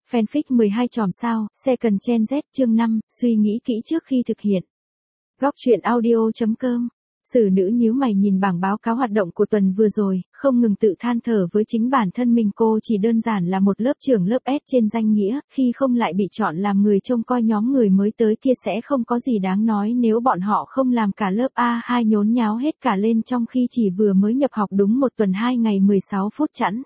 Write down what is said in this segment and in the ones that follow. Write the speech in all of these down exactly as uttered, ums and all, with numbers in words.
Fanfic mười hai chòm sao, Second Gen Z chương năm, suy nghĩ kỹ trước khi thực hiện. Góc truyện audio.com. Sử nữ nhíu mày nhìn bảng báo cáo hoạt động của tuần vừa rồi, không ngừng tự than thở với chính bản thân mình, cô chỉ đơn giản là một lớp trưởng lớp S trên danh nghĩa, khi không lại bị chọn làm người trông coi nhóm người mới tới kia sẽ không có gì đáng nói nếu bọn họ không làm cả lớp A hai nhốn nháo hết cả lên trong khi chỉ vừa mới nhập học đúng một tuần hai ngày mười sáu phút chẵn.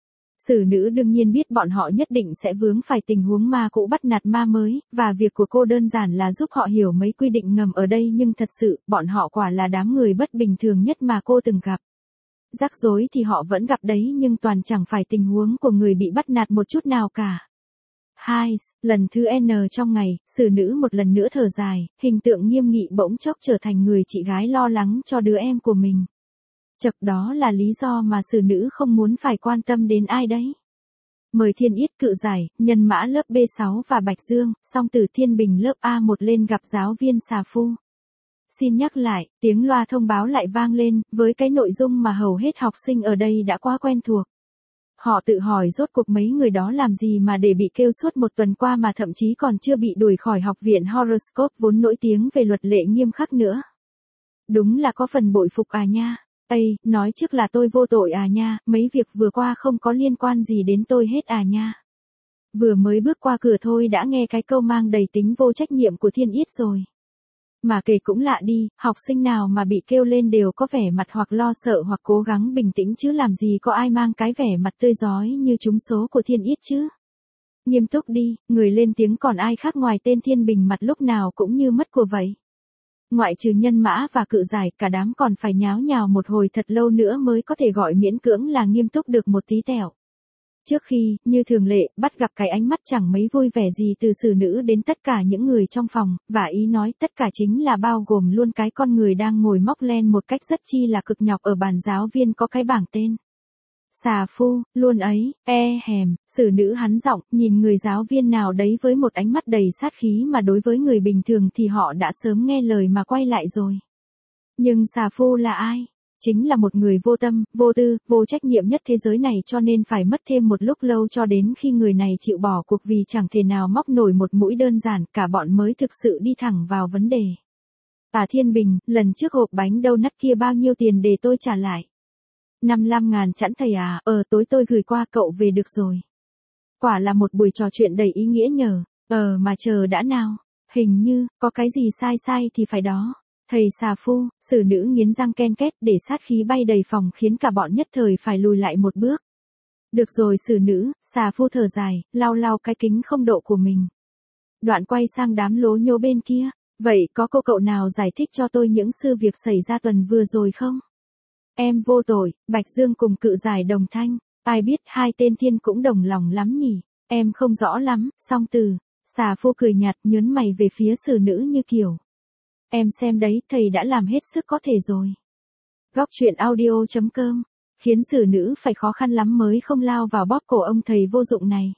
Sử nữ đương nhiên biết bọn họ nhất định sẽ vướng phải tình huống ma cũ bắt nạt ma mới, và việc của cô đơn giản là giúp họ hiểu mấy quy định ngầm ở đây, nhưng thật sự, bọn họ quả là đám người bất bình thường nhất mà cô từng gặp. Rắc rối thì họ vẫn gặp đấy, nhưng toàn chẳng phải tình huống của người bị bắt nạt một chút nào cả. Hai, lần thứ N trong ngày, sử nữ một lần nữa thở dài, hình tượng nghiêm nghị bỗng chốc trở thành người chị gái lo lắng cho đứa em của mình. Chật, đó là lý do mà sử nữ không muốn phải quan tâm đến ai đấy. Mời Thiên Yết Cự Giải, nhân mã lớp B sáu và Bạch Dương, song từ Thiên Bình lớp A một lên gặp giáo viên Xà Phu. Xin nhắc lại, tiếng loa thông báo lại vang lên, với cái nội dung mà hầu hết học sinh ở đây đã quá quen thuộc. Họ tự hỏi rốt cuộc mấy người đó làm gì mà để bị kêu suốt một tuần qua mà thậm chí còn chưa bị đuổi khỏi học viện Horoscope vốn nổi tiếng về luật lệ nghiêm khắc nữa. Đúng là có phần bội phục à nha. Ây, nói trước là tôi vô tội à nha, mấy việc vừa qua không có liên quan gì đến tôi hết à nha. Vừa mới bước qua cửa thôi đã nghe cái câu mang đầy tính vô trách nhiệm của Thiên Yết rồi. Mà kể cũng lạ đi, học sinh nào mà bị kêu lên đều có vẻ mặt hoặc lo sợ hoặc cố gắng bình tĩnh, chứ làm gì có ai mang cái vẻ mặt tươi rói như trúng số của Thiên Yết chứ. Nghiêm túc đi, người lên tiếng còn ai khác ngoài tên Thiên Bình, mặt lúc nào cũng như mất của vậy. Ngoại trừ nhân mã và cự giải, cả đám còn phải nháo nhào một hồi thật lâu nữa mới có thể gọi miễn cưỡng là nghiêm túc được một tí tẹo. Trước khi, như thường lệ, bắt gặp cái ánh mắt chẳng mấy vui vẻ gì từ sử nữ đến tất cả những người trong phòng, và ý nói tất cả chính là bao gồm luôn cái con người đang ngồi móc len một cách rất chi là cực nhọc ở bàn giáo viên có cái bảng tên. Xà Phu, luôn ấy, e hèm, sử nữ hắn giọng, nhìn người giáo viên nào đấy với một ánh mắt đầy sát khí mà đối với người bình thường thì họ đã sớm nghe lời mà quay lại rồi. Nhưng Xà Phu là ai? Chính là một người vô tâm, vô tư, vô trách nhiệm nhất thế giới này, cho nên phải mất thêm một lúc lâu cho đến khi người này chịu bỏ cuộc vì chẳng thể nào móc nổi một mũi đơn giản, cả bọn mới thực sự đi thẳng vào vấn đề. À Thiên Bình, lần trước hộp bánh donut kia bao nhiêu tiền để tôi trả lại? năm mươi lăm ngàn chẵn thầy à, ờ tối tôi gửi qua cậu về được rồi. Quả là một buổi trò chuyện đầy ý nghĩa nhờ, ờ mà chờ đã nào, hình như, có cái gì sai sai thì phải đó. Thầy Xà Phu, sử nữ nghiến răng ken két để sát khí bay đầy phòng khiến cả bọn nhất thời phải lùi lại một bước. Được rồi sử nữ, Xà Phu thở dài, lau lau cái kính không độ của mình. Đoạn quay sang đám lố nhố bên kia, vậy có cô cậu nào giải thích cho tôi những sự việc xảy ra tuần vừa rồi không? Em vô tội, Bạch Dương cùng cự giải đồng thanh, ai biết hai tên thiên cũng đồng lòng lắm nhỉ, em không rõ lắm, song từ, Xà Phu cười nhạt nhớn mày về phía sử nữ như kiểu. Em xem đấy, thầy đã làm hết sức có thể rồi. Góc truyện audio.com, khiến sử nữ phải khó khăn lắm mới không lao vào bóp cổ ông thầy vô dụng này.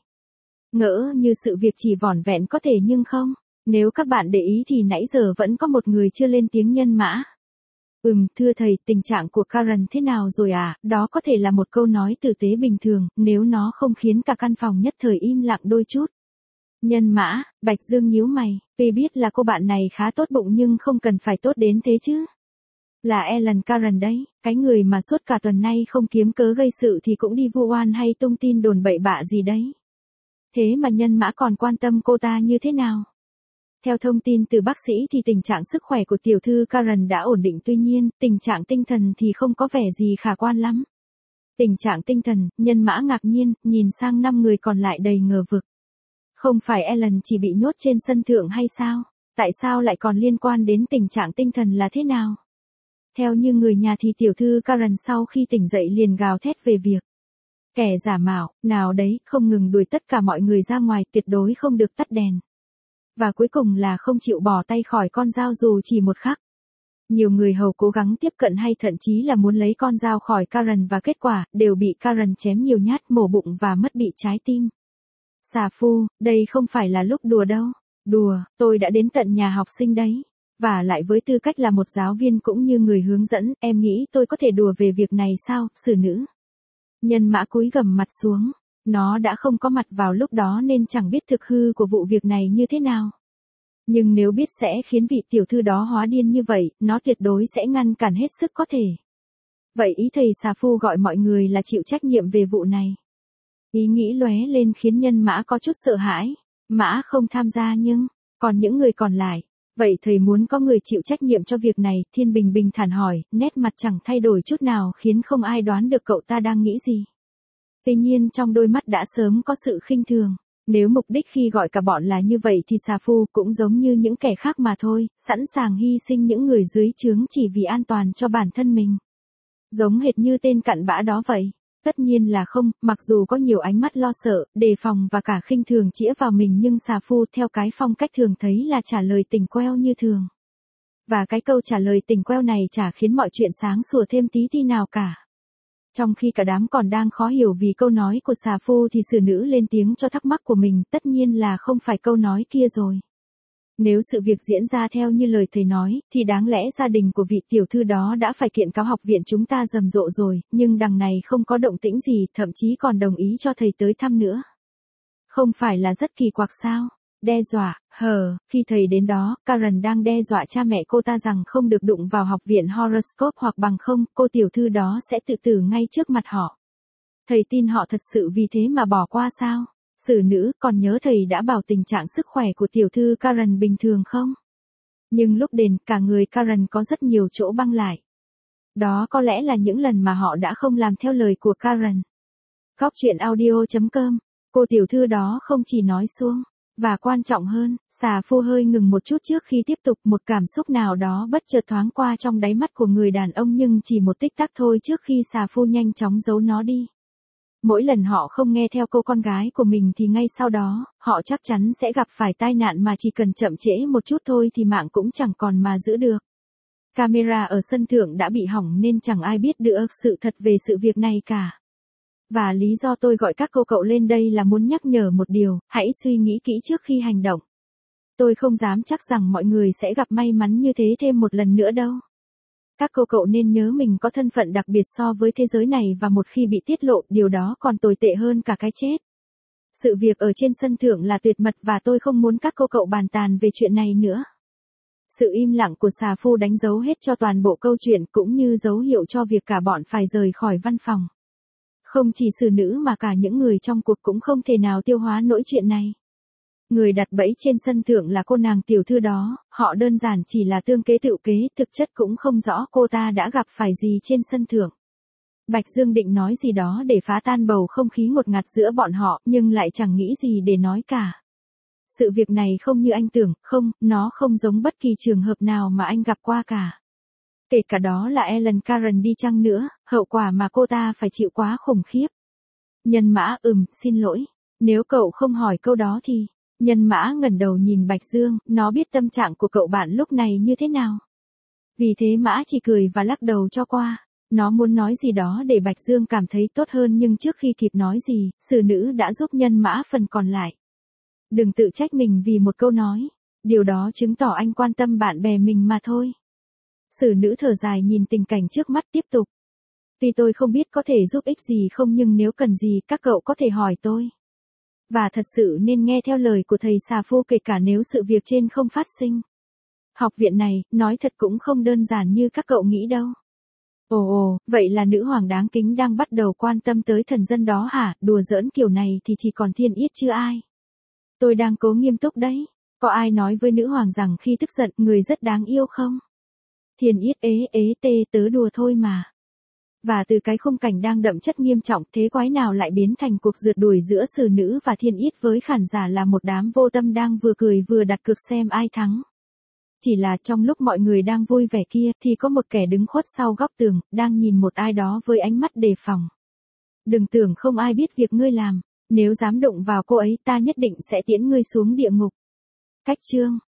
Ngỡ như sự việc chỉ vỏn vẹn có thể nhưng không, nếu các bạn để ý thì nãy giờ vẫn có một người chưa lên tiếng nhân mã. Ừm, thưa thầy, tình trạng của Karen thế nào rồi à? Đó có thể là một câu nói tử tế bình thường, nếu nó không khiến cả căn phòng nhất thời im lặng đôi chút. Nhân mã, Bạch Dương nhíu mày, vì biết là cô bạn này khá tốt bụng nhưng không cần phải tốt đến thế chứ. Là Ellen Karen đấy, cái người mà suốt cả tuần nay không kiếm cớ gây sự thì cũng đi vu oan hay tung tin đồn bậy bạ gì đấy. Thế mà nhân mã còn quan tâm cô ta như thế nào? Theo thông tin từ bác sĩ thì tình trạng sức khỏe của tiểu thư Karen đã ổn định, tuy nhiên, tình trạng tinh thần thì không có vẻ gì khả quan lắm. Tình trạng tinh thần, nhân mã ngạc nhiên, nhìn sang năm người còn lại đầy ngờ vực. Không phải Ellen chỉ bị nhốt trên sân thượng hay sao? Tại sao lại còn liên quan đến tình trạng tinh thần là thế nào? Theo như người nhà thì tiểu thư Karen sau khi tỉnh dậy liền gào thét về việc kẻ giả mạo, nào đấy, không ngừng đuổi tất cả mọi người ra ngoài, tuyệt đối không được tắt đèn. Và cuối cùng là không chịu bỏ tay khỏi con dao dù chỉ một khắc. Nhiều người hầu cố gắng tiếp cận hay thậm chí là muốn lấy con dao khỏi Karen và kết quả, đều bị Karen chém nhiều nhát, mổ bụng và mất bị trái tim. Xà Phu, đây không phải là lúc đùa đâu. Đùa, tôi đã đến tận nhà học sinh đấy. Và lại với tư cách là một giáo viên cũng như người hướng dẫn, em nghĩ tôi có thể đùa về việc này sao, sử nữ? Nhân mã cúi gằm mặt xuống. Nó đã không có mặt vào lúc đó nên chẳng biết thực hư của vụ việc này như thế nào. Nhưng nếu biết sẽ khiến vị tiểu thư đó hóa điên như vậy, nó tuyệt đối sẽ ngăn cản hết sức có thể. Vậy ý thầy xà phu gọi mọi người là chịu trách nhiệm về vụ này. Ý nghĩ lóe lên khiến Nhân Mã có chút sợ hãi. Mã không tham gia nhưng, còn những người còn lại. Vậy thầy muốn có người chịu trách nhiệm cho việc này, Thiên Bình bình thản hỏi, nét mặt chẳng thay đổi chút nào khiến không ai đoán được cậu ta đang nghĩ gì. Tuy nhiên trong đôi mắt đã sớm có sự khinh thường. Nếu mục đích khi gọi cả bọn là như vậy thì xà phu cũng giống như những kẻ khác mà thôi, sẵn sàng hy sinh những người dưới trướng chỉ vì an toàn cho bản thân mình. Giống hệt như tên cặn bã đó vậy. Tất nhiên là không, mặc dù có nhiều ánh mắt lo sợ, đề phòng và cả khinh thường chĩa vào mình nhưng xà phu theo cái phong cách thường thấy là trả lời tỉnh queo như thường. Và cái câu trả lời tỉnh queo này chả khiến mọi chuyện sáng sủa thêm tí ti nào cả. Trong khi cả đám còn đang khó hiểu vì câu nói của xà phu thì xử nữ lên tiếng cho thắc mắc của mình, tất nhiên là không phải câu nói kia rồi. Nếu sự việc diễn ra theo như lời thầy nói, thì đáng lẽ gia đình của vị tiểu thư đó đã phải kiện cáo học viện chúng ta rầm rộ rồi, nhưng đằng này không có động tĩnh gì, thậm chí còn đồng ý cho thầy tới thăm nữa. Không phải là rất kỳ quặc sao? Đe dọa, hờ, khi thầy đến đó, Karen đang đe dọa cha mẹ cô ta rằng không được đụng vào học viện horoscope hoặc bằng không, cô tiểu thư đó sẽ tự tử ngay trước mặt họ. Thầy tin họ thật sự vì thế mà bỏ qua sao? Xử nữ, còn nhớ thầy đã bảo tình trạng sức khỏe của tiểu thư Karen bình thường không? Nhưng lúc đến, cả người Karen có rất nhiều chỗ băng lại. Đó có lẽ là những lần mà họ đã không làm theo lời của Karen. Góc truyện audio chấm com, cô tiểu thư đó không chỉ nói suông. Và quan trọng hơn, xà phu hơi ngừng một chút trước khi tiếp tục, một cảm xúc nào đó bất chợt thoáng qua trong đáy mắt của người đàn ông nhưng chỉ một tích tắc thôi trước khi xà phu nhanh chóng giấu nó đi. Mỗi lần họ không nghe theo cô con gái của mình thì ngay sau đó, họ chắc chắn sẽ gặp phải tai nạn mà chỉ cần chậm trễ một chút thôi thì mạng cũng chẳng còn mà giữ được. Camera ở sân thượng đã bị hỏng nên chẳng ai biết được sự thật về sự việc này cả. Và lý do tôi gọi các cô cậu lên đây là muốn nhắc nhở một điều, hãy suy nghĩ kỹ trước khi hành động. Tôi không dám chắc rằng mọi người sẽ gặp may mắn như thế thêm một lần nữa đâu. Các cô cậu nên nhớ mình có thân phận đặc biệt so với thế giới này và một khi bị tiết lộ, điều đó còn tồi tệ hơn cả cái chết. Sự việc ở trên sân thượng là tuyệt mật và tôi không muốn các cô cậu bàn tàn về chuyện này nữa. Sự im lặng của xà phu đánh dấu hết cho toàn bộ câu chuyện cũng như dấu hiệu cho việc cả bọn phải rời khỏi văn phòng. Không chỉ xử nữ mà cả những người trong cuộc cũng không thể nào tiêu hóa nỗi chuyện này. Người đặt bẫy trên sân thượng là cô nàng tiểu thư đó, họ đơn giản chỉ là tương kế tựu kế, thực chất cũng không rõ cô ta đã gặp phải gì trên sân thượng. Bạch Dương định nói gì đó để phá tan bầu không khí ngột ngạt giữa bọn họ, nhưng lại chẳng nghĩ gì để nói cả. Sự việc này không như anh tưởng, không, nó không giống bất kỳ trường hợp nào mà anh gặp qua cả. Kể cả đó là Ellen Karen đi chăng nữa, hậu quả mà cô ta phải chịu quá khủng khiếp. Nhân Mã, ừm, xin lỗi. Nếu cậu không hỏi câu đó thì... Nhân Mã ngẩng đầu nhìn Bạch Dương, nó biết tâm trạng của cậu bạn lúc này như thế nào. Vì thế Mã chỉ cười và lắc đầu cho qua. Nó muốn nói gì đó để Bạch Dương cảm thấy tốt hơn nhưng trước khi kịp nói gì, xử nữ đã giúp Nhân Mã phần còn lại. Đừng tự trách mình vì một câu nói. Điều đó chứng tỏ anh quan tâm bạn bè mình mà thôi. Xử nữ thở dài nhìn tình cảnh trước mắt tiếp tục. Tuy tôi không biết có thể giúp ích gì không nhưng nếu cần gì các cậu có thể hỏi tôi. Và thật sự nên nghe theo lời của thầy xà phu kể cả nếu sự việc trên không phát sinh. Học viện này, nói thật cũng không đơn giản như các cậu nghĩ đâu. Ồ ồ, vậy là nữ hoàng đáng kính đang bắt đầu quan tâm tới thần dân đó hả? Đùa giỡn kiểu này thì chỉ còn Thiên Yết chứ ai. Tôi đang cố nghiêm túc đấy. Có ai nói với nữ hoàng rằng khi tức giận người rất đáng yêu không? Thiên Yết ế ế tê tớ đùa thôi mà. Và từ cái khung cảnh đang đậm chất nghiêm trọng thế quái nào lại biến thành cuộc rượt đuổi giữa xử nữ và Thiên Yết với khán giả là một đám vô tâm đang vừa cười vừa đặt cược xem ai thắng. Chỉ là trong lúc mọi người đang vui vẻ kia thì có một kẻ đứng khuất sau góc tường, đang nhìn một ai đó với ánh mắt đề phòng. Đừng tưởng không ai biết việc ngươi làm, nếu dám đụng vào cô ấy ta nhất định sẽ tiễn ngươi xuống địa ngục. Cách chương